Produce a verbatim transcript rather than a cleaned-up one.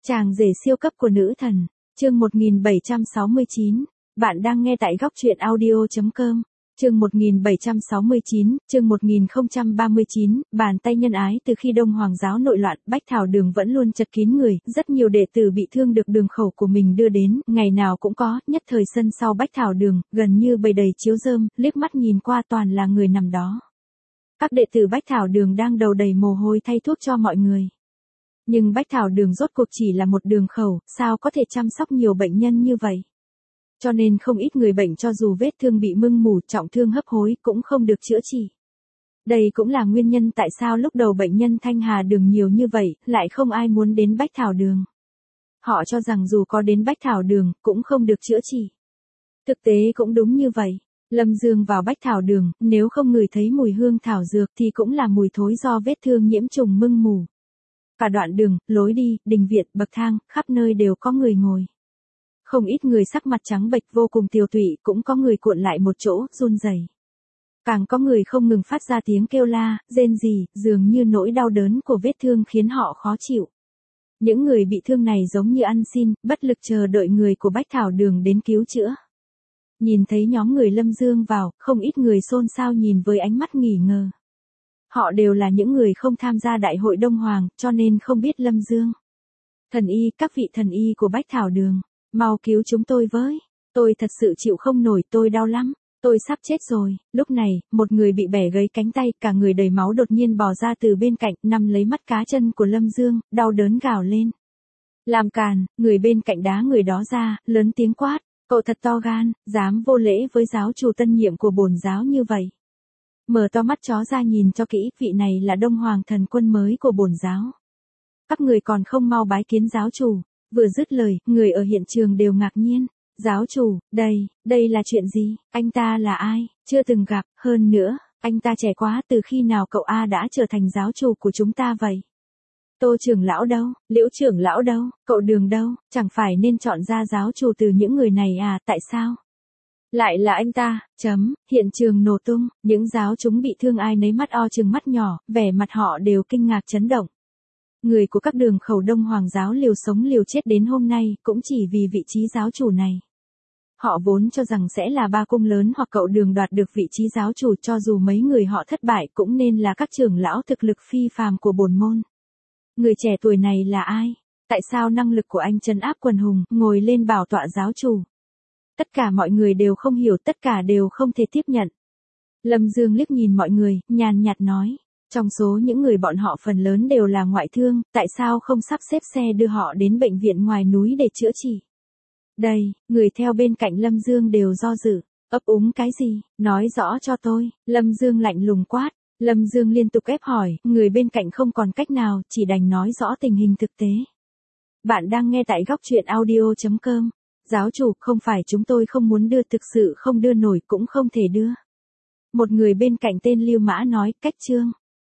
Chàng rể siêu cấp của nữ thần, chương một nghìn bảy trăm sáu mươi chín, bạn đang nghe tại góc truyện audio chấm com, chương một nghìn bảy trăm sáu mươi chín, chương một nghìn không trăm ba mươi chín, bàn tay nhân ái. Từ khi Đông Hoàng giáo nội loạn, Bách Thảo Đường vẫn luôn chật kín người, rất nhiều đệ tử bị thương được đường khẩu của mình đưa đến, ngày nào cũng có, nhất thời sân sau Bách Thảo Đường, gần như bầy đầy chiếu rơm, liếc mắt nhìn qua toàn là người nằm đó. Các đệ tử Bách Thảo Đường đang đầu đầy mồ hôi thay thuốc cho mọi người. Nhưng Bách Thảo Đường rốt cuộc chỉ là một đường khẩu, sao có thể chăm sóc nhiều bệnh nhân như vậy? Cho nên không ít người bệnh cho dù vết thương bị mưng mủ, trọng thương hấp hối cũng không được chữa trị. Đây cũng là nguyên nhân tại sao lúc đầu bệnh nhân Thanh Hà Đường nhiều như vậy, lại không ai muốn đến Bách Thảo Đường. Họ cho rằng dù có đến Bách Thảo Đường, cũng không được chữa trị. Thực tế cũng đúng như vậy. Lâm Dương vào Bách Thảo Đường, nếu không ngửi thấy mùi hương thảo dược thì cũng là mùi thối do vết thương nhiễm trùng mưng mủ. Cả đoạn đường, lối đi, đình viện, bậc thang, khắp nơi đều có người ngồi. Không ít người sắc mặt trắng bệch vô cùng tiều tụy, cũng có người cuộn lại một chỗ, run rẩy. Càng có người không ngừng phát ra tiếng kêu la, rên rỉ, dường như nỗi đau đớn của vết thương khiến họ khó chịu. Những người bị thương này giống như ăn xin, bất lực chờ đợi người của Bách Thảo Đường đến cứu chữa. Nhìn thấy nhóm người Lâm Dương vào, không ít người xôn xao nhìn với ánh mắt nghi ngờ. Họ đều là những người không tham gia đại hội Đông Hoàng, cho nên không biết Lâm Dương. Thần y, các vị thần y của Bách Thảo Đường, mau cứu chúng tôi với. Tôi thật sự chịu không nổi, tôi đau lắm. Tôi sắp chết rồi. Lúc này, một người bị bẻ gãy cánh tay, cả người đầy máu đột nhiên bò ra từ bên cạnh, nắm lấy mắt cá chân của Lâm Dương, đau đớn gào lên. Làm càn, người bên cạnh đá người đó ra, lớn tiếng quát. Cậu thật to gan, dám vô lễ với giáo chủ tân nhiệm của bổn giáo như vậy. Mở to mắt chó ra nhìn cho kỹ, vị này là Đông Hoàng thần quân mới của bổn giáo. Các người còn không mau bái kiến giáo chủ. Vừa dứt lời, người ở hiện trường đều ngạc nhiên. Giáo chủ, đây, đây là chuyện gì? Anh ta là ai? Chưa từng gặp, hơn nữa, anh ta trẻ quá, từ khi nào cậu A đã trở thành giáo chủ của chúng ta vậy? Tô trưởng lão đâu? Liễu trưởng lão đâu? Cậu Đường đâu? Chẳng phải nên chọn ra giáo chủ từ những người này à, tại sao? Lại là anh ta, chấm, hiện trường nổ tung, những giáo chúng bị thương ai nấy mắt o trừng mắt nhỏ, vẻ mặt họ đều kinh ngạc chấn động. Người của các đường khẩu Đông Hoàng giáo liều sống liều chết đến hôm nay, cũng chỉ vì vị trí giáo chủ này. Họ vốn cho rằng sẽ là ba cung lớn hoặc cậu Đường đoạt được vị trí giáo chủ, cho dù mấy người họ thất bại cũng nên là các trưởng lão thực lực phi phàm của bổn môn. Người trẻ tuổi này là ai? Tại sao năng lực của anh trấn áp quần hùng, ngồi lên bảo tọa giáo chủ? Tất cả mọi người đều không hiểu, tất cả đều không thể tiếp nhận. Lâm Dương liếc nhìn mọi người, nhàn nhạt nói. Trong số những người bọn họ phần lớn đều là ngoại thương, tại sao không sắp xếp xe đưa họ đến bệnh viện ngoài núi để chữa trị? Đây, người theo bên cạnh Lâm Dương đều do dự. Ấp úng cái gì? Nói rõ cho tôi. Lâm Dương lạnh lùng quát. Lâm Dương liên tục ép hỏi, người bên cạnh không còn cách nào, chỉ đành nói rõ tình hình thực tế. Bạn đang nghe tại góc truyện audio chấm com. Giáo chủ, không phải chúng tôi không muốn đưa, thực sự không đưa nổi, cũng không thể đưa. Một người bên cạnh tên Lưu Mã nói, cách trương.